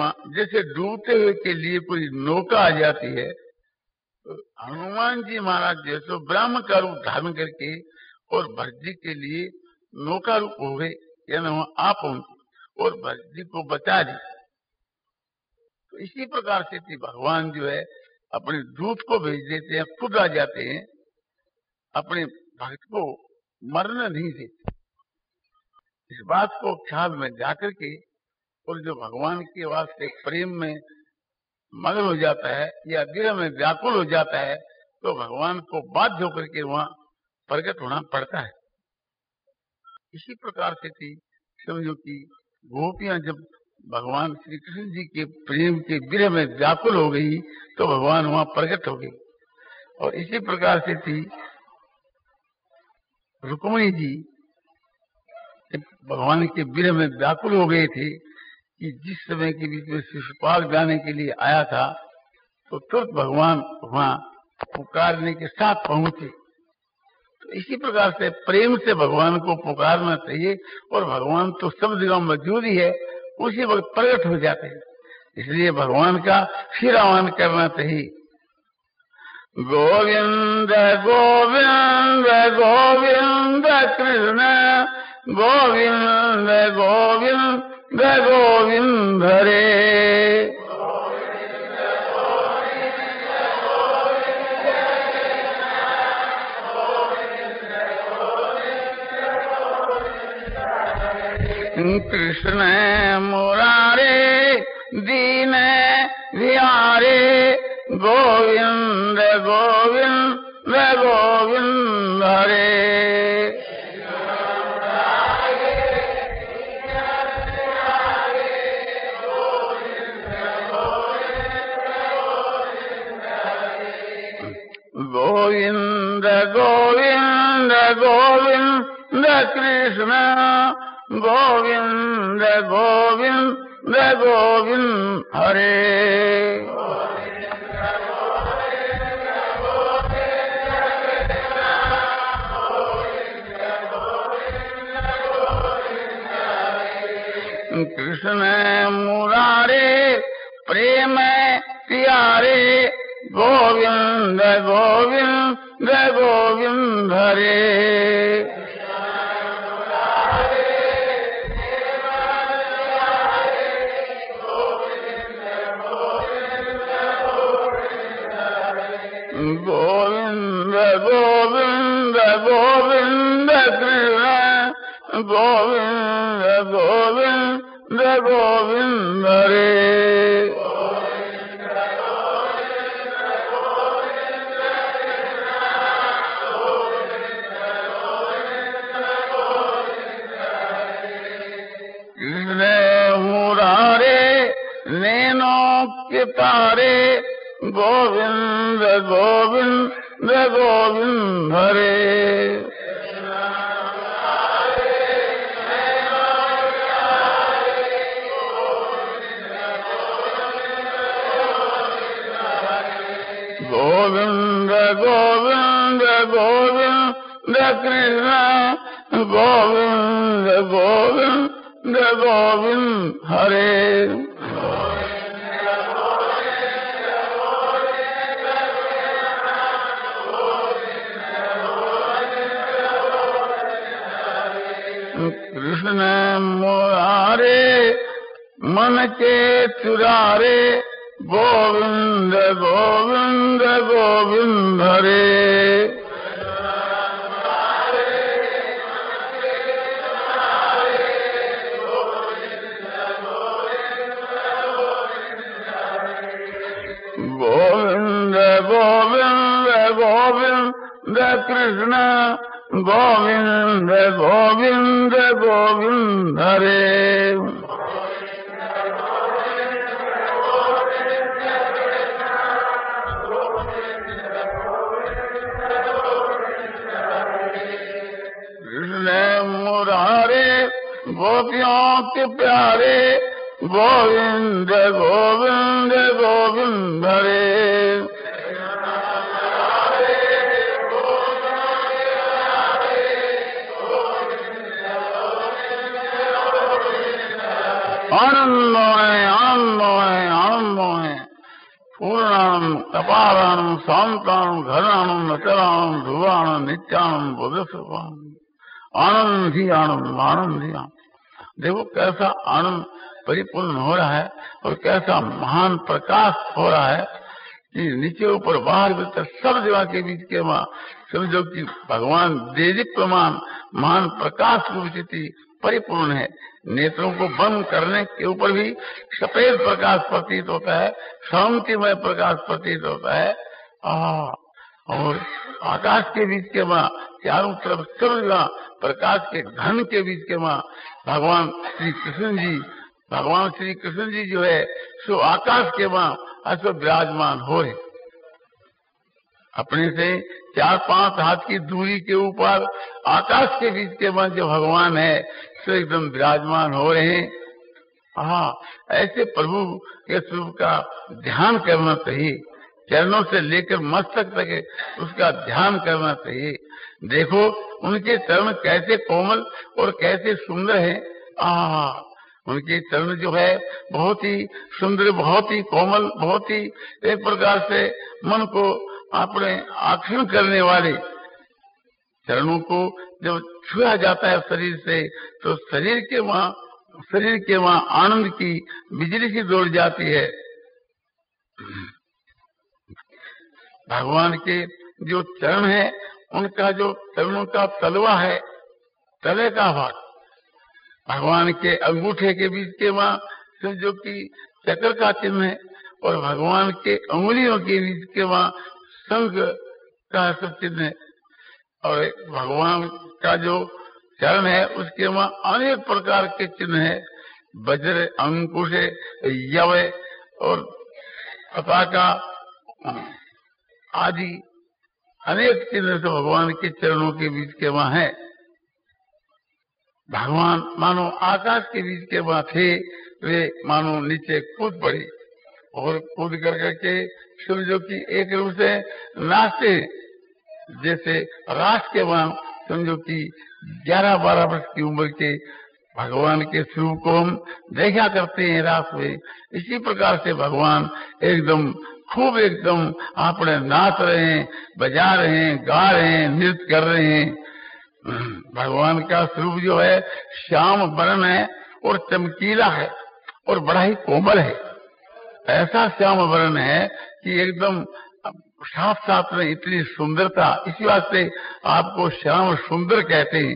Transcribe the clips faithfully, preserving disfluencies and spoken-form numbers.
वहाँ जैसे डूबते हुए के लिए कोई नौका आ जाती है, तो हनुमान जी महाराज जो तो ब्राह्मण का रूप धारण करके और भरत जी के लिए नौका रूप हो गए, यानी वहाँ आ पहुंचे और भरत जी को बचा दी। तो इसी प्रकार से थी भगवान जो है अपने दूत को भेज देते हैं, खुद आ जाते हैं, अपने भक्त को मरने नहीं देते। इस बात को ख्याल में जाकर के और जो भगवान के वास्ते प्रेम में मगन हो जाता है या दिल में व्याकुल हो जाता है, तो भगवान को बाध्य होकर के वहां प्रकट होना पड़ता है। इसी प्रकार से थी समझो कि गोपियां जब भगवान श्री कृष्ण जी के प्रेम के विरह में व्याकुल हो गई तो भगवान वहां प्रकट हो गई। और इसी प्रकार से थी रुक्मिणी जी भगवान के विरह में व्याकुल हो गए थे कि जिस समय के बीच में शिशुपाल जाने के लिए आया था तो तुरंत भगवान वहां पुकारने के साथ पहुंचे। तो इसी प्रकार से प्रेम से भगवान को पुकारना चाहिए और भगवान तो सब जगह मौजूद ही है, उसी वक्त प्रकट हो जाते हैं, इसलिए भगवान का फिर आह्वान करना चाहिए। गोविंद गोविंद गोविंद कृष्ण गोविंद गोविंद गोविंद हरे। कृष्ण मुरारे दीन बिहारे गोविंद गोविंद गोविंद हरे। गोविंद गोविंद गोविंद कृष्ण गोविंद गोविंद गोविंद हरे। कृष्ण मुरारे प्रेम प्यारे गोविंद गोविंद गोविंद हरे। गोविंद गोविंद गोविंद कृष्ण गोविंद गोविंद गोविंद हरे। कृष्ण मुरारे नैनों के तारे गोविंद गोविंद गोविंद हरे। गोविंद गोविंद गोविंद कृष्ण गोविंद गोविंद गोविंद हरे। कृष्ण मुरारे मन के चुरारे गोविंद गोविंद गोविंद हरे। गोविंद गोविंद गोविंद कृष्ण गोविंद गोविंद गोविंद हरे। कृष्ण मुरारे गोपियों के प्यारे गोविंद गोविंद गोविंद हरे। आनंद आनंद पूर्णानंद अपारानंद शांतानंद घरानंद अचलानंद ध्रुवानंद नित्यानंद बोधस्वरूपानंद आनंद ही आनंद आनंद ही आनंद। देखो कैसा आनंद परिपूर्ण हो रहा है और कैसा महान प्रकाश हो रहा है कि नीचे ऊपर बाहर भीतर सब जगह के बीच के वहां समझो कि भगवान देदीप्यमान महान प्रकाश रूप स्थिति परिपूर्ण है। नेत्रों को बंद करने के ऊपर भी सफेद प्रकाश प्रतीत होता है, शांतिमय प्रकाश प्रतीत होता है। आ, और आकाश के बीच के वहां चारों तरफ सब जगह प्रकाश के घन के बीच के वहां भगवान श्री कृष्ण जी भगवान श्री कृष्ण जी जो है सो आकाश के वहां ऐसे विराजमान हो रहे, अपने से चार पांच हाथ की दूरी के ऊपर आकाश के बीच के वहां जो भगवान है सो एकदम विराजमान हो रहे हैं। हाँ, ऐसे प्रभु के स्वरूप का ध्यान करना चाहिए, चरणों से लेकर मस्तक तक उसका ध्यान करना चाहिए। देखो उनके चरण कैसे कोमल और कैसे सुंदर है। आ उनके चरण जो है बहुत ही सुंदर, बहुत ही कोमल, बहुत ही एक प्रकार से मन को अपने आकर्षण करने वाले चरणों को जब छुआ जाता है शरीर से तो शरीर के वहां शरीर के वहां आनंद की बिजली सी दौड़ जाती है। भगवान के जो चरण है उनका जो चरणों का तलवा है, तले का भाग भगवान के अंगूठे के बीच के वहां जो कि चक्र का चिन्ह है और भगवान के उंगलियों के बीच के वहां शंख का सब चिन्ह है। और भगवान का जो चरण है उसके वहां अनेक प्रकार के चिन्ह है, वज्र, अंकुश, यव और पताका आदि अनेक चिन्ह तो भगवान के चरणों के बीच के वहां है। भगवान मानो आकाश के बीच के वहां थे, वे मानो नीचे कूद पड़े और कूद कर करके समझो कि एक रूप से नाचते जैसे रास के वहां समझो कि ग्यारह बारह वर्ष की उम्र के भगवान के स्वरूप को हम देखा करते हैं रास में। इसी प्रकार से भगवान एकदम खूब एकदम अपने नाच रहे हैं, बजा रहे हैं, गा रहे हैं, नृत्य कर रहे हैं। भगवान का स्वरूप जो है श्याम वर्ण है और चमकीला है और बड़ा ही कोमल है। ऐसा श्याम वर्ण है कि एकदम साफ साफ में इतनी सुंदरता, इसी वास्ते आपको श्याम सुंदर कहते हैं।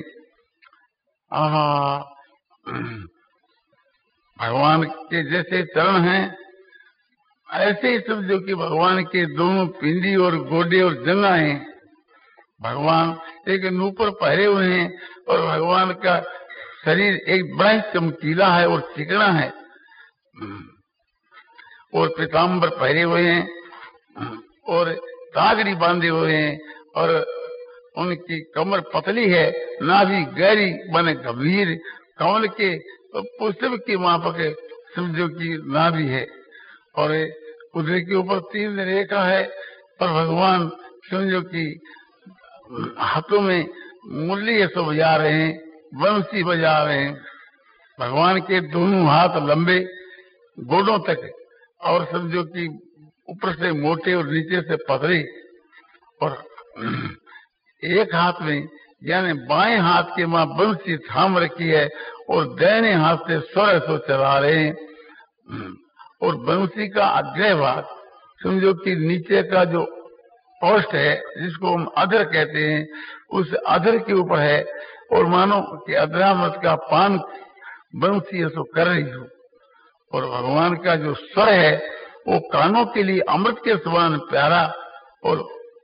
भगवान के जैसे चरण हैं ऐसे ही समझो कि भगवान के दोनों पिंडी और गोडे और जंगा हैं। भगवान एक नूपुर पहरे हुए हैं और भगवान का शरीर एक बड़ा ही चमकीला है और चिकना है और पीताम्बर पहरे हुए हैं और तागड़ी बांधे हुए हैं और उनकी कमर पतली है, नाभि गहरी बने गंभीर, कमल के पुष्प की मापक समझो की नाभि है और उधर के ऊपर तीन रेखा है और भगवान समझो की हाथों में मुरली ऐसा बजा रहे हैं, बंसी बजा रहे हैं। भगवान के दोनों हाथ लंबे गोडों तक और समझो कि ऊपर से मोटे और नीचे से पतले और एक हाथ में यानी बाएं हाथ के मां बंसी थाम रखी है और दाहिने हाथ से स्वर सो चला रहे हैं। और बंसी का अग्रय भाग समझो कि नीचे का जो पोस्ट है जिसको हम अधर कहते हैं उस अधर के ऊपर है और मानो कि अधरामृत का पान बंसी ऐसो कर रही हो। और भगवान का जो स्वर है वो कानों के लिए अमृत के समान प्यारा और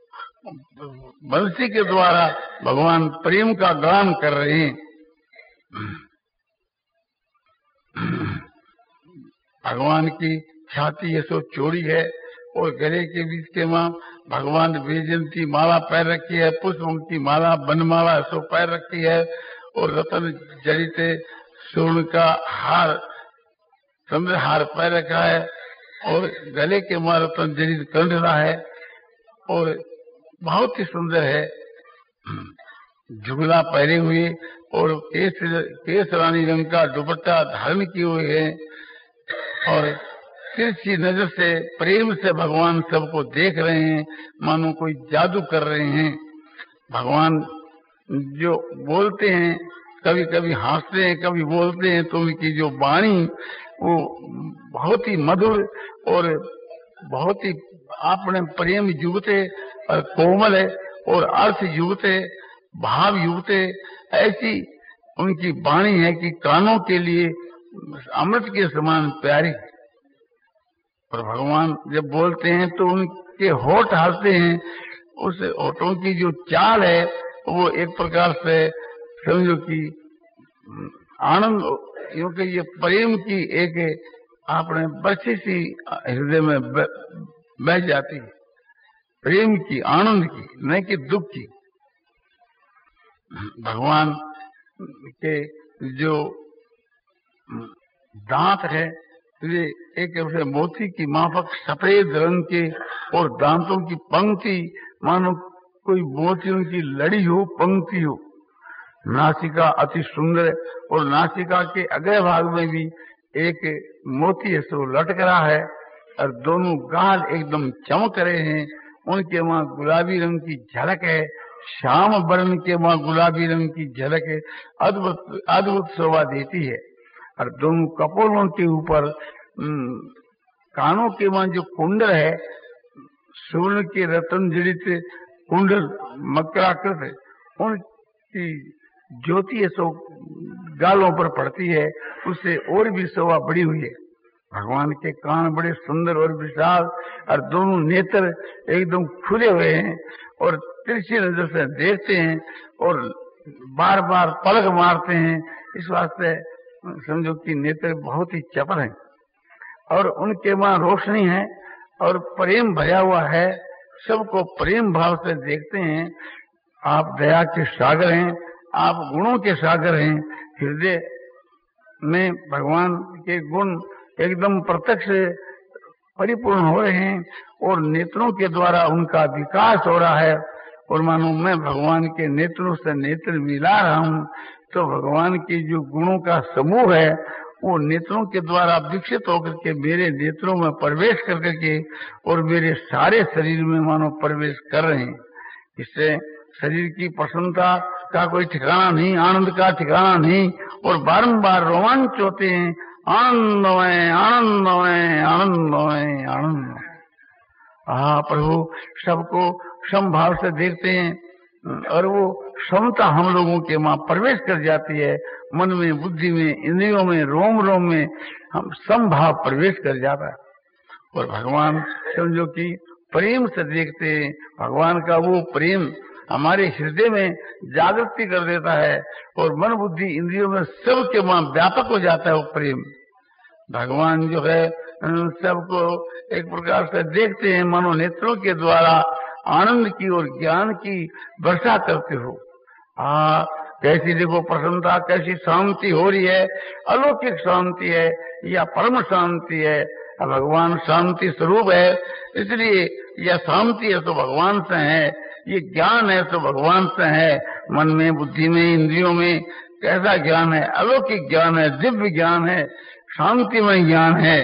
बंसी के द्वारा भगवान प्रेम का गान कर रहे हैं। भगवान की छाती ऐसो चौड़ी है और गले के बीच के वहां भगवान वैजयंती माला पैर रखी है, पुष्प की माला बनमाला ऐसो पैर रखी है और रतन जड़ित स्वर्ण का हार चंद्र हार पैर रखा है और गले के वहां रतन जड़ित कंडला है और बहुत ही सुंदर है। झुगला पहने हुए और केस केस रानी रंग का दुपट्टा धारण किए हुए है और तिरछी नजर से प्रेम से भगवान सबको देख रहे हैं, मानो कोई जादू कर रहे हैं। भगवान जो बोलते हैं, कभी कभी हंसते हैं, कभी बोलते हैं, तो उनकी जो वाणी वो बहुत ही मधुर और बहुत ही अपने प्रेम युक्त है और कोमल है और अर्थ युक्त है, भाव युक्त है। ऐसी उनकी वाणी है कि कानों के लिए अमृत के समान प्यारी। और भगवान जब बोलते हैं तो उनके होठ हंसते हैं, उस होठों की जो चाल है वो एक प्रकार से समझो कि आनंद, क्योंकि ये प्रेम की एक आपने बच्ची सी हृदय में बह जाती है, प्रेम की, आनंद की, नहीं कि दुख की। भगवान के जो दांत है ये एक ऐसे मोती की माफक सफेद रंग के, और दांतों की पंक्ति मानो कोई मोतियों की लड़ी हो, पंक्ति हो। नासिका अति सुंदर, और नासिका के अगले भाग में भी एक मोती ऐसे लटक रहा है, और दोनों गाल एकदम चमक रहे हैं। उनके वहां गुलाबी रंग की झलक है, श्याम वर्ण के वहां गुलाबी रंग की झलक है, अद्भुत अद्भुत शोभा देती है। और दोनों कपोलों के ऊपर कानों के वहां जो कुंडल है, स्वर्ण के रत्न जड़ित कुंडल मकराकृत, उनकी ज्योति सो गालों पर पड़ती है, उससे और भी शोभा बढ़ी हुई है। भगवान के कान बड़े सुंदर और विशाल, और दोनों नेत्र एकदम खुले हुए हैं, और तिरछी नजर से देखते हैं और बार बार पलक मारते हैं। इस वास्ते समझो कि नेत्र बहुत ही चपल हैं, और उनके वहां रोशनी है और प्रेम भरा हुआ है, सबको प्रेम भाव से देखते हैं। आप दया के सागर हैं, आप गुणों के सागर हैं। हृदय में भगवान के गुण एकदम प्रत्यक्ष परिपूर्ण हो रहे हैं, और नेत्रों के द्वारा उनका विकास हो रहा है। और मानो मैं भगवान के नेत्रों से नेत्र मिला रहा हूँ, तो भगवान के जो गुणों का समूह है वो नेत्रों के द्वारा विकसित होकर के मेरे नेत्रों में प्रवेश करके के और मेरे सारे शरीर में मानो प्रवेश कर रहे हैं। इससे शरीर की प्रसन्नता का कोई ठिकाना नहीं, आनंद का ठिकाना नहीं, और बारंबार रोमांच होते हैं, आनंदमय आनंदमय आनंदमय आनंदमय। हाँ प्रभु सबको समभाव से देखते हैं, और वो समता हम लोगों के वहां प्रवेश कर जाती है। मन में, बुद्धि में, इंद्रियों में, रोम रोम में हम समभाव प्रवेश कर जाता है। और भगवान समझो कि प्रेम से देखते हैं, भगवान का वो प्रेम हमारे हृदय में जागृति कर देता है, और मन बुद्धि इंद्रियों में सबके वहां व्यापक हो जाता है वो प्रेम। भगवान जो है सबको एक प्रकार से देखते हैं, मनो नेत्रों के द्वारा आनंद की और ज्ञान की वर्षा करते हो। आ कैसी देखो प्रसन्नता, कैसी शांति हो रही है, अलौकिक शांति है या परम शांति है। भगवान शांति स्वरूप है, इसलिए यह शांति है तो भगवान से है, ये ज्ञान है तो भगवान से है। मन में, बुद्धि में, इंद्रियों में कैसा ज्ञान है? अलौकिक ज्ञान है, दिव्य ज्ञान है, शांतिमय ज्ञान है।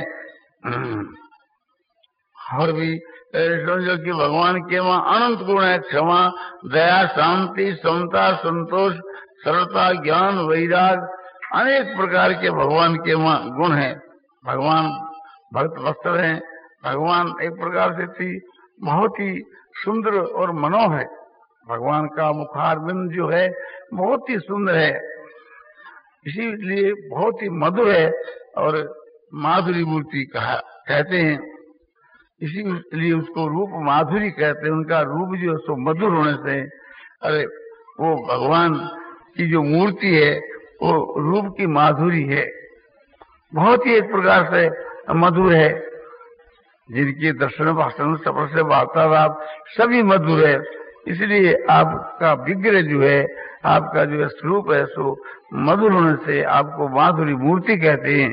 और भी समझो कि भगवान के वहाँ अनंत गुण है, क्षमा, दया, शांति, समता, संतोष, सरलता, ज्ञान, वैराग, अनेक प्रकार के भगवान के वहाँ गुण हैं। भगवान भक्त वत्सल हैं, भगवान एक प्रकार से थी बहुत ही सुंदर और मनोहर है। भगवान का मुखारविंद जो है बहुत ही सुंदर है, इसीलिए बहुत ही मधुर है, और माधुरी मूर्ति कहा कहते हैं, इसीलिए उसको रूप माधुरी कहते हैं। उनका रूप जो सो मधुर होने से, अरे वो भगवान की जो मूर्ति है वो रूप की माधुरी है, बहुत ही एक प्रकार से मधुर है। जिनके दर्शन, भाषण, सफर से वार्तालाप सभी मधुर है, इसलिए आपका विग्रह जो है, आपका जो स्वरूप है सो मधुर होने से आपको माधुरी मूर्ति कहते हैं।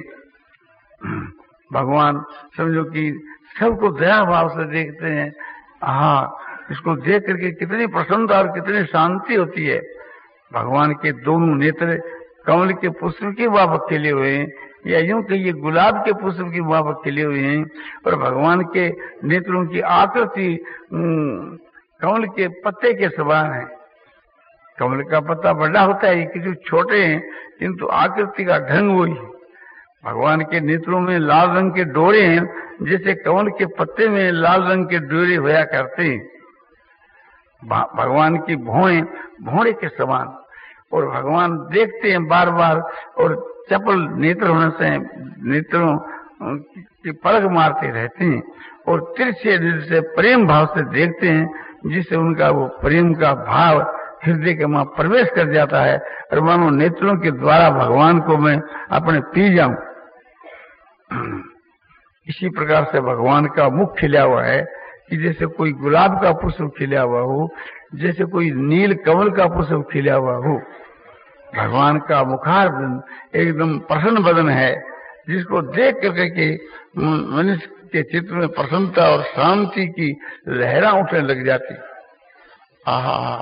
भगवान समझो कि सबको दया भाव से देखते हैं। हाँ, इसको देख करके कितनी प्रसन्नता और कितनी शांति होती है। भगवान के दोनों नेत्र कमल के पुष्प के वापक खिले हुए हैं, या यूं कहिए गुलाब के पुष्प की वहां पर खिले हुए हैं, और भगवान के नेत्रों की आकृति कमल के पत्ते के समान है। कमल का पत्ता बड़ा होता है, कि जो छोटे हैं, किंतु आकृति का ढंग वही है। भगवान के नेत्रों में लाल रंग के डोरे हैं, जैसे कमल के पत्ते में लाल रंग के डोरे होया करते हैं। भगवान की भौएं भौरे के समान, और भगवान देखते हैं बार बार, और चपल नेत्र होने से नेत्रों की पलक मारते रहते हैं, और तिरछे से प्रेम भाव से देखते हैं, जिससे उनका वो प्रेम का भाव हृदय के वहां प्रवेश कर जाता है, और मानो नेत्रों के द्वारा भगवान को मैं अपने पी जाऊं। इसी प्रकार से भगवान का मुख खिला हुआ है, कि जैसे कोई गुलाब का पुष्प खिला हुआ हो, जैसे कोई नील कमल का पुष्प खिला हुआ हो। भगवान का मुखार एकदम प्रसन्न बदन है, जिसको देख करके के मनुष्य के चित्त में प्रसन्नता और शांति की लहरा उठने लग जाती। आहा,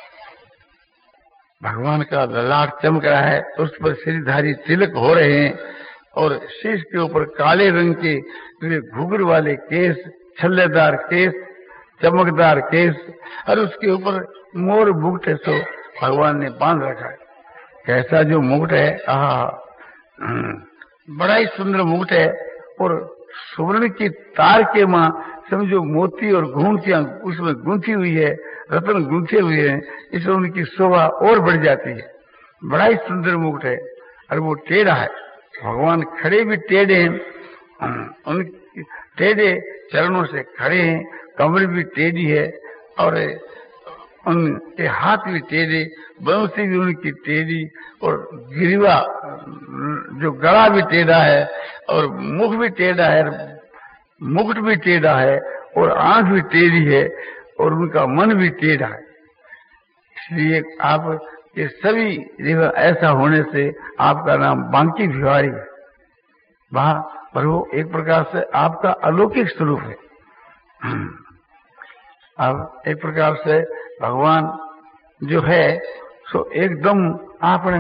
भगवान का ललाट चमक रहा है, उस पर श्रीधारी तिलक हो रहे हैं, और शीश के ऊपर काले रंग के घुघर वाले केस, छल्लेदार केस, चमकदार केस, और उसके ऊपर मोर मुकुट सो भगवान ने बांध रखा है। कैसा जो मुकुट है, आहा, बड़ा ही सुंदर मुकुट है, और सुवर्ण की तार के मां समझो मोती और घूंटियां उसमें गूंथी हुई है, रत्न गूंथे हुए हैं, इससे उनकी शोभा और बढ़ जाती है। बड़ा ही सुंदर मुकुट है, और वो टेढ़ा है। भगवान खड़े भी टेढ़े हैं, उनके टेढ़े चरणों से खड़े हैं, कमर भी टेढ़ी है, और उनके हाथ भी टेढ़े, बंसी भी उनकी टेढ़ी, और गिरवा जो गला भी टेढ़ा है, और मुख भी टेढ़ा है, मुकुट भी टेढ़ा है, और आंख भी टेढ़ी है, और उनका मन भी टेढ़ा है। इसलिए आप ये सभी जगह ऐसा होने से आपका नाम बांकी बिहारी है। वहां पर वो एक प्रकार से आपका अलौकिक स्वरूप है। अब एक प्रकार से भगवान जो है सो एकदम आपने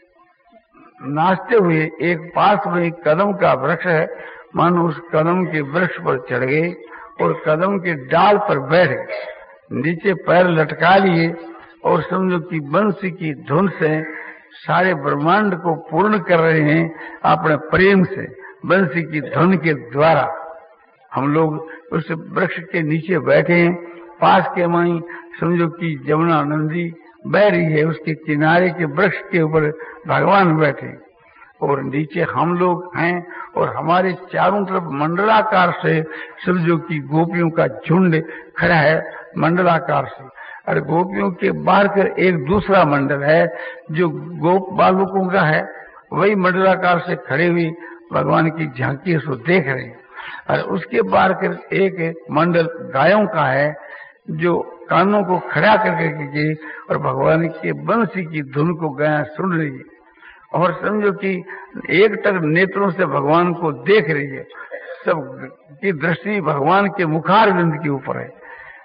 नाचते हुए एक पास में एक कदम का वृक्ष है, मानो उस कदम के वृक्ष पर चढ़ गए और कदम के डाल पर बैठ गए, नीचे पैर लटका लिए, और समझो कि बंसी की धुन से सारे ब्रह्मांड को पूर्ण कर रहे हैं अपने प्रेम से, बंसी की धुन के द्वारा। हम लोग उस वृक्ष के नीचे बैठे हैं, पास के माई समझो कि जमुना नदी बह रही है, उसके किनारे के वृक्ष के ऊपर भगवान बैठे, और नीचे हम लोग हैं, और हमारे चारों तरफ मंडलाकार से समझो कि गोपियों का झुंड खड़ा है मंडलाकार से, और गोपियों के बाहर कर एक दूसरा मंडल है जो गोप बालकों का है, वही मंडलाकार से खड़े हुए भगवान की झांकी उसको देख रहे हैं, और उसके बाहर कर एक मंडल गायों का है जो कानों को खड़ा करके के और भगवान के बंसी की धुन को गाया सुन रही है, और समझो कि एक टक नेत्रों से भगवान को देख रही है। सब की दृष्टि भगवान के मुखार बिंद के ऊपर है।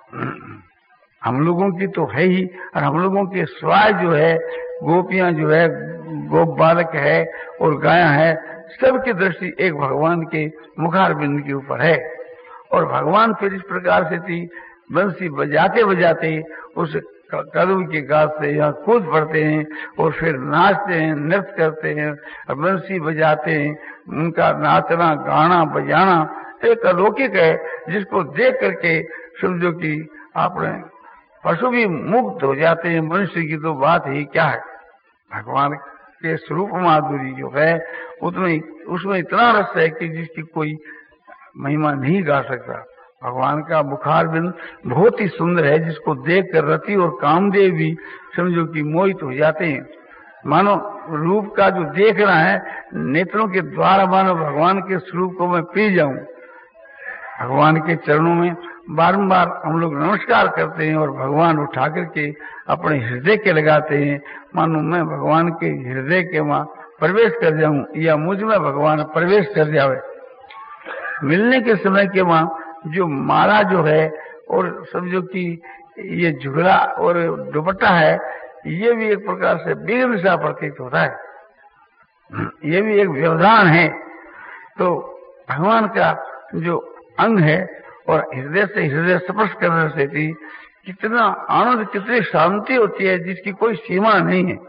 हम लोगों की तो है ही, और हम लोगों के स्वाय जो है, गोपियां जो है, गोप बालक है और गाया है, सबकी दृष्टि एक भगवान के मुखार बिंद के ऊपर है। और भगवान फिर इस प्रकार से थी, बंसी बजाते बजाते उस कदम के गाछ से यहाँ कूद पड़ते हैं, और फिर नाचते हैं, नृत्य करते हैं, और बंसी बजाते हैं। उनका नाचना गाना बजाना एक अलौकिक है, जिसको देख करके समझो कि आपने पशु भी मुक्त हो जाते हैं। मनुष्य की तो बात ही क्या है। भगवान के स्वरूप माधुरी जो है उसमें उसमें इतना रस है कि जिसकी कोई महिमा नहीं गा सकता। भगवान का मुखार बिंद बहुत ही सुंदर है, जिसको देख कर रति और कामदेव भी समझो कि मोहित हो जाते हैं। मानो रूप का जो देखना है नेत्रों के द्वारा, मानो भगवान के स्वरूप को मैं पी जाऊं। भगवान के चरणों में बारंबार हम लोग नमस्कार करते हैं, और भगवान उठा करके अपने हृदय के लगाते हैं, मानो मैं भगवान के हृदय के वहां प्रवेश कर जाऊं, या मुझ में भगवान प्रवेश कर जावे। मिलने के समय के वहां जो माला जो है, और समझो कि ये झुगला और दुपट्टा है, ये भी एक प्रकार से विघ्न सा प्रतीत होता है। ये भी एक व्यवधान है। तो भगवान का जो अंग है और हृदय से हृदय स्पर्श करने से भी कितना आनंद, कितनी शांति होती है जिसकी कोई सीमा नहीं है।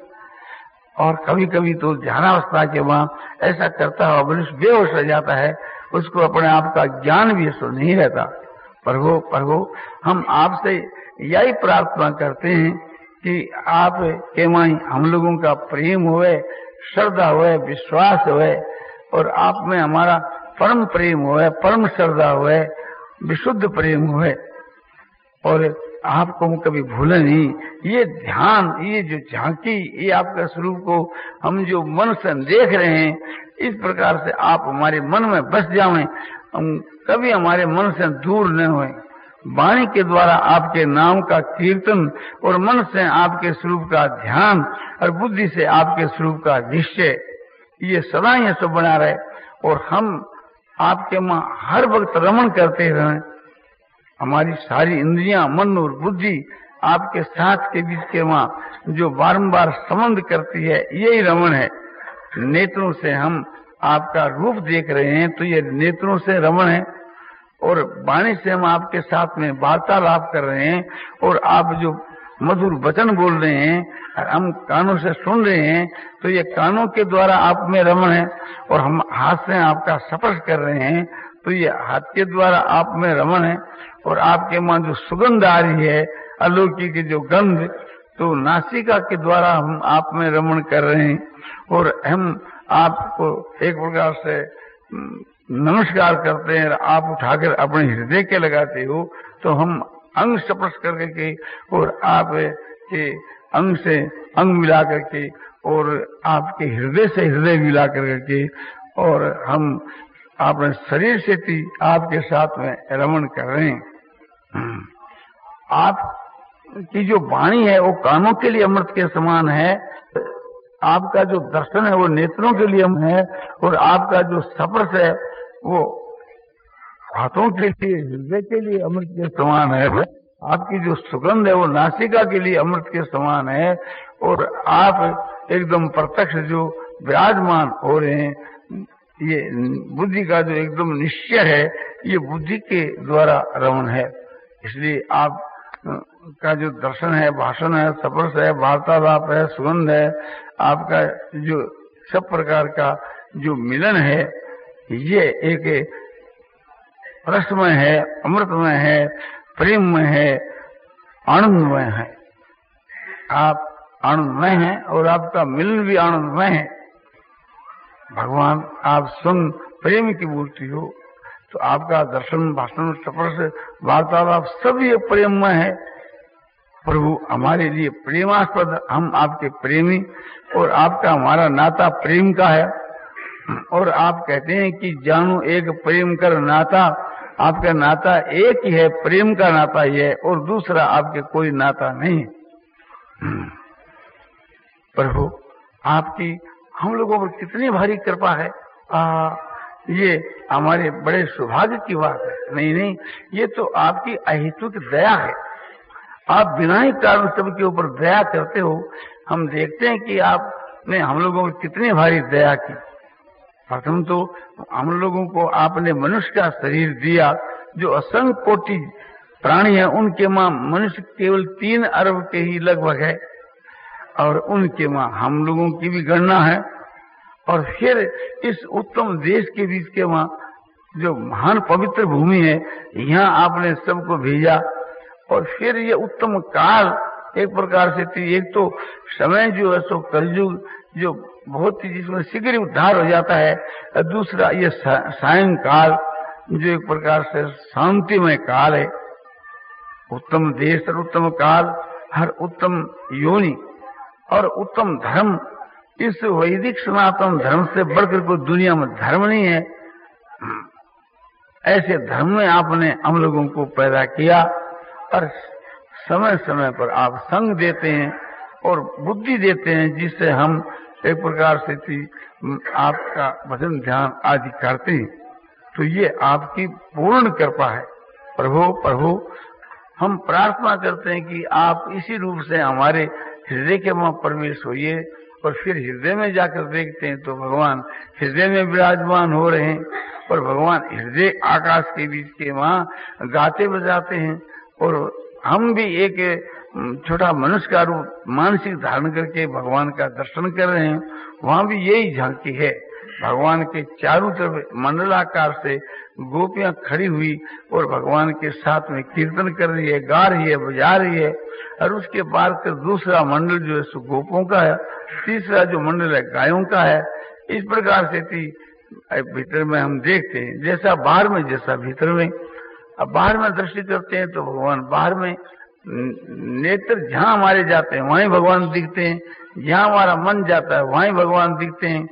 और कभी कभी तो ध्यानावस्था के वहां ऐसा करता हुआ मनुष्य बेहोश हो जाता है, उसको अपने आप का ज्ञान भी ऐसा नहीं रहता। प्रभु प्रभु हम आपसे यही प्रार्थना करते हैं कि आप के माई हम लोगों का प्रेम होए, श्रद्धा होए, विश्वास होए और आप में हमारा परम प्रेम होए, परम श्रद्धा होए, विशुद्ध प्रेम होए और आपको हम कभी भूले नहीं। ये ध्यान, ये जो झांकी, ये आपका स्वरूप को हम जो मन से देख रहे हैं, इस प्रकार से आप हमारे मन में बस जाएं, हम कभी हमारे मन से दूर न होए। वाणी के द्वारा आपके नाम का कीर्तन और मन से आपके स्वरूप का ध्यान और बुद्धि से आपके स्वरूप का निश्चय, ये सदा ही सब बना रहे और हम आपके मां हर वक्त रमण करते रहें। हमारी सारी इंद्रियां, मन और बुद्धि आपके साथ के बीच के मां जो बारंबार संबंध करती है, यही रमण है। नेत्रों से हम आपका रूप देख रहे हैं तो ये नेत्रों से रमण है और वाणी से हम आपके साथ में वार्तालाप कर रहे हैं और आप जो मधुर वचन बोल रहे हैं और हम कानों से सुन रहे हैं तो ये कानों के द्वारा आप में रमण है और हम हाथ से आपका स्पर्श कर रहे हैं तो ये हाथ के द्वारा आप में रमण है और आपके मां जो सुगंध आ रही है, अलौकिक की जो गंध, तो नासिका के द्वारा हम आप में रमण कर रहे हैं और हम आपको एक प्रकार से नमस्कार करते हैं। आप उठाकर अपने हृदय के लगाते हो तो हम अंग स्पर्श करके के और आप के अंग से अंग मिला करके और आपके हृदय से हृदय मिला करके और हम अपने शरीर से भी आपके साथ में रमण कर रहे हैं। आप की जो वाणी है वो कानों के लिए अमृत के समान है, आपका जो दर्शन है वो नेत्रों के लिए है और आपका जो स्पर्श है वो हाथों के लिए, हृदय के लिए अमृत के समान है। आपकी जो सुगंध है वो नासिका के लिए अमृत के समान है और आप एकदम प्रत्यक्ष जो विराजमान हो रहे हैं, ये बुद्धि का जो एकदम निश्चय है, ये बुद्धि के द्वारा रमण है। इसलिए आप का जो दर्शन है, भाषण है, स्पर्श है, वार्तालाप है, सुगंध है, आपका जो सब प्रकार का जो मिलन है, ये एक रसमय है, अमृतमय है, प्रेममय है, आनंदमय है। आप आनंदमय हैं और आपका मिलन भी आनंदमय है। भगवान आप स्वयं प्रेम की मूर्ति हो तो आपका दर्शन, भाषण, स्पर्श, वार्तालाप सब ये प्रेममय है। प्रभु हमारे लिए प्रेमास्पद, हम आपके प्रेमी और आपका हमारा नाता प्रेम का है और आप कहते हैं कि जानो एक प्रेम कर नाता, आपका नाता एक ही है, प्रेम का नाता ही है और दूसरा आपके कोई नाता नहीं। प्रभु आपकी हम लोगों पर कितनी भारी कृपा है। आ, ये हमारे बड़े सौभाग्य की बात है। नहीं नहीं, ये तो आपकी अहेतुक दया है। आप बिना ही कारण सबके ऊपर दया करते हो। हम देखते हैं कि आपने हम लोगों पर कितनी भारी दया की। प्रथम तो हम लोगों को आपने मनुष्य का शरीर दिया, जो असंख्य कोटि प्राणी है उनके मां मनुष्य केवल तीन अरब के ही लगभग है और उनके मां हम लोगों की भी गणना है। और फिर इस उत्तम देश के बीच के मां जो महान पवित्र भूमि है, यहाँ आपने सबको भेजा और फिर ये उत्तम काल एक प्रकार से थी। एक तो समय जो है सो कलयुग जो बहुत ही जिसमें शीघ्र उद्धार हो जाता है, दूसरा ये सायंकाल जो एक प्रकार से शांतिमय काल है। उत्तम देश और उत्तम काल, हर उत्तम योनि और उत्तम धर्म, इस वैदिक सनातन धर्म से बढ़कर कोई दुनिया में धर्म नहीं है। ऐसे धर्म में आपने हम लोगों को पैदा किया और समय समय पर आप संग देते हैं और बुद्धि देते हैं, जिससे हम एक प्रकार से आपका भजन ध्यान आदि करते हैं। तो ये आपकी पूर्ण कृपा है। प्रभु प्रभु हम प्रार्थना करते हैं कि आप इसी रूप से हमारे हृदय के में प्रवेश होइए और फिर हृदय में जाकर देखते हैं तो भगवान हृदय में विराजमान हो रहे हैं और भगवान हृदय आकाश के बीच के वहां गाते बजाते हैं। और हम भी एक छोटा मनुष्य का रूप मानसिक धारण करके भगवान का दर्शन कर रहे हैं। वहां भी यही झांकी है। भगवान के चारों तरफ मंडलाकार से गोपियां खड़ी हुई और भगवान के साथ में कीर्तन कर रही है, गा रही है, बजा रही है। और उसके बाद का दूसरा मंडल जो है सो गोपों का है, तीसरा जो मंडल है गायों का है। इस प्रकार से थी भीतर में हम देखते हैं, जैसा बाहर में जैसा भीतर में। अब बाहर में दृष्टि करते हैं तो भगवान बाहर में, नेत्र जहां हमारे जाते हैं वहीं भगवान दिखते हैं, जहां हमारा मन जाता है वहीं भगवान दिखते हैं।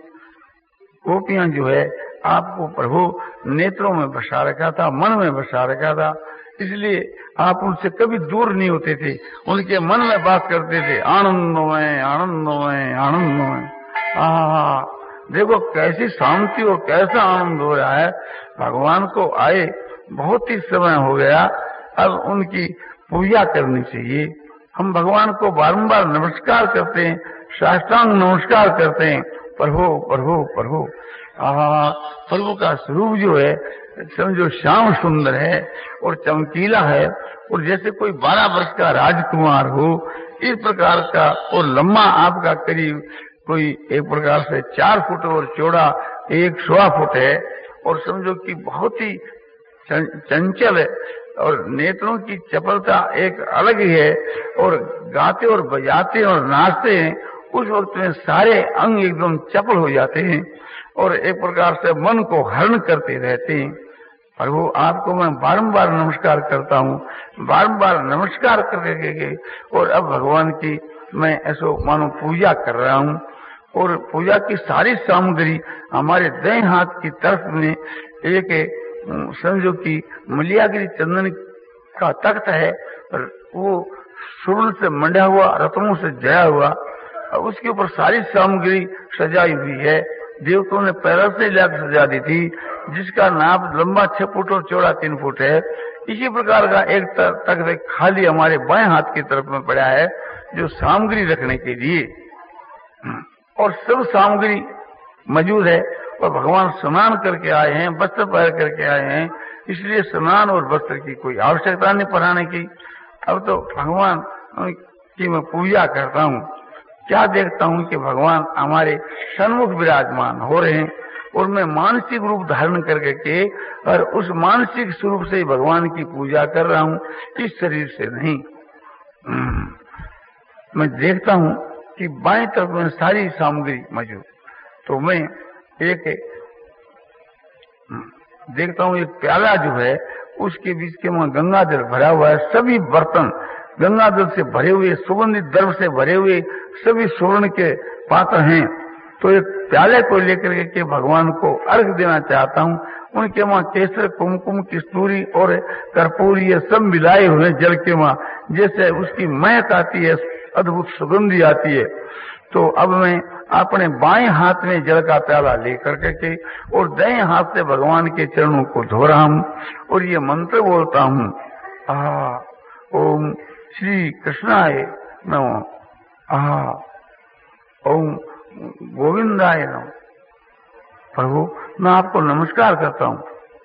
गोपियां जो है आपको प्रभु नेत्रों में बसा रखा था, मन में बसा रखा था, इसलिए आप उनसे कभी दूर नहीं होते थे, उनके मन में बात करते थे। आनंदमय आनंदमय आनंदमय। आहा, देखो कैसी शांति और कैसा आनंद हो रहा है। भगवान को आए बहुत ही समय हो गया, अब उनकी पूजा करनी चाहिए। हम भगवान को बारंबार नमस्कार करते हैं, साष्टांग नमस्कार करते हैं, प्रभु प्रभु प्रभु। आहा, प्रभु का स्वरूप जो है समझो श्याम सुंदर है और चमकीला है, और जैसे कोई बारह वर्ष का राजकुमार हो इस प्रकार का। और लंबा आपका करीब कोई एक प्रकार से चार फुट और चौड़ा एक सवा फुट है, और समझो कि बहुत ही चंचल है, और नेत्रों की चपलता एक अलग ही है। और गाते और बजाते और नाचते हैं उस वक्त में सारे अंग एकदम चपल हो जाते हैं और एक प्रकार से मन को हरण करते रहते हैं। प्रभु आपको मैं बारंबार नमस्कार करता हूँ, बारंबार नमस्कार करके, और अब भगवान की मैं ऐसो मानो पूजा कर रहा हूँ। और पूजा की सारी सामग्री हमारे दाएं हाथ की तरफ में एक समझो कि मलियागिरी चंदन का तख्त है, और वो स्वर्ण से मंडा हुआ, रत्नों से जया हुआ, और उसके ऊपर सारी सामग्री सजाई हुई है। देवताओं ने पहले से लाकर सजा दी थी, जिसका नाप लंबा छह फुट और चौड़ा तीन फुट है। इसी प्रकार का एक तख्त खाली हमारे बाएं हाथ की तरफ में पड़ा है, जो सामग्री रखने के लिए, और सब सामग्री मौजूद है। और भगवान स्नान करके आए हैं, वस्त्र पहन करके आए हैं, इसलिए स्नान और वस्त्र की कोई आवश्यकता नहीं पहनाने की। अब तो भगवान की मैं पूजा करता हूँ। क्या देखता हूँ कि भगवान हमारे सन्मुख विराजमान हो रहे हैं, और मैं मानसिक रूप धारण करके के और उस मानसिक स्वरूप से भगवान की पूजा कर रहा हूँ, इस शरीर से नहीं। मैं देखता हूँ कि बाएं तरफ में सारी सामग्री मौजूद, तो मैं एक देखता हूँ एक प्याला जो है उसके बीच के वहां गंगा जल भरा हुआ है। सभी बर्तन गंगा जल से भरे हुए, सुगंधित द्रव्य से भरे हुए सभी स्वर्ण के पात्र हैं। तो एक प्याले को लेकर के भगवान को अर्घ देना चाहता हूँ। उनके वहां केसर, कुमकुम, कस्तूरी और कर्पूर ये सब मिलाए हुए जल के वहां, जैसे उसकी महक आती है, अद्भुत सुगंधी आती है। तो अब मैं अपने बाएं हाथ में जल का प्याला लेकर के और दाएं हाथ से भगवान के चरणों को धो रहा हूँ, और ये मंत्र बोलता हूँ, आ ओम श्री कृष्णाय नमः, आ ओम गोविंदाय नमः। प्रभु मैं आपको नमस्कार करता हूँ।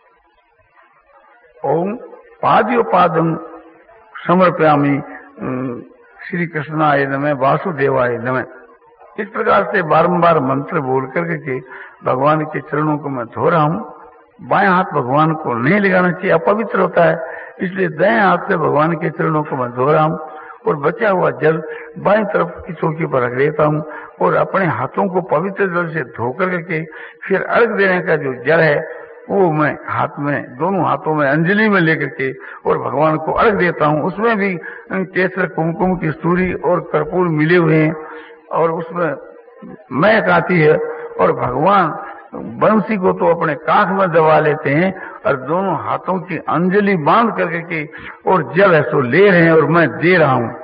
ओम पाद्योपादम समर्पयामि श्री कृष्णाय नमः, वासुदेवाय नमः। इस प्रकार से बारंबार मंत्र बोल करके के भगवान के चरणों को मैं धो रहा हूँ। बाएं हाथ भगवान को नहीं लगाना चाहिए, अपवित्र होता है, इसलिए दाएं हाथ से भगवान के चरणों को मैं धो रहा हूँ, और बचा हुआ जल बाएं तरफ की चौकी पर रख देता हूँ, और अपने हाथों को पवित्र जल से धो करके फिर अर्घ देने का जो जल है वो मैं हाथ में, दोनों हाथों में अंजलि में लेकर के और भगवान को अर्घ देता हूँ। उसमें भी केसर, कुमकुम, कस्तूरी और कर्पूर मिले हुए हैं, और उसमें महक आती है। और भगवान बंसी को तो अपने काख में दबा लेते हैं, और दोनों हाथों की अंजलि बांध करके के और जल है सो ले रहे हैं, और मैं दे रहा हूँ।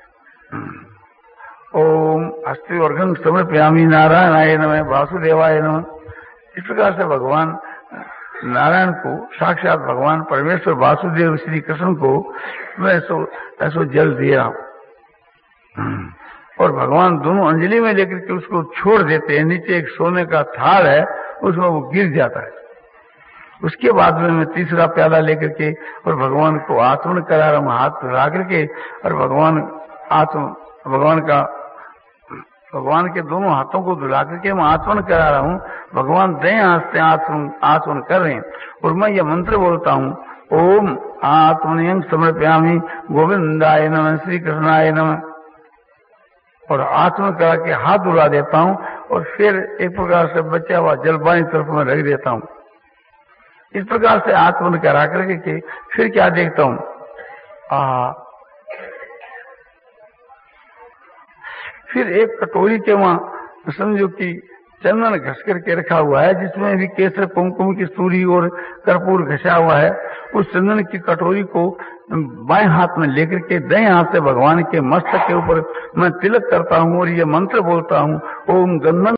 ओम हस्ते अर्घं समर्पयामि नारायणाय नमः, वासुदेवाय नमः। इस प्रकार से भगवान नारायण को, साक्षात भगवान परमेश्वर वासुदेव श्री कृष्ण को मैं ऐसो ऐसो जल दे रहा हूँ। और भगवान दोनों अंजलि में लेकर के उसको छोड़ देते हैं। नीचे एक सोने का थाल है, उसमें वो गिर जाता है। उसके बाद में मैं तीसरा प्याला लेकर के और भगवान को आत्मन करा रहा हूँ, हाथ लगा करके, और भगवान आत्म भगवान का भगवान के दोनों हाथों को धुला करके मैं आत्मन करा रहा हूँ। भगवान दे हाथ से आत्मन आत्मन कर रहे हैं और मैं ये मंत्र बोलता हूँ, ओम आत्मनियम समर्पयामि गोविंदाय नमः, श्री कृष्णाय नमः, और आत्मन करा के हाथ धुला देता हूँ और फिर एक प्रकार से बचा हुआ जल बाई तरफ में रख देता हूँ। इस प्रकार से आत्मन करा करके के फिर क्या देखता हूँ, आ फिर एक कटोरी के वहां समझो कि चंदन घस करके रखा हुआ है, जिसमें भी केसर कुमकुम की सूरी और कर्पूर घसा हुआ है। उस चंदन की कटोरी को बाएं हाथ में लेकर के दाएं हाथ से भगवान के मस्तक के ऊपर मैं तिलक करता हूँ और ये मंत्र बोलता हूँ, ओम गंधन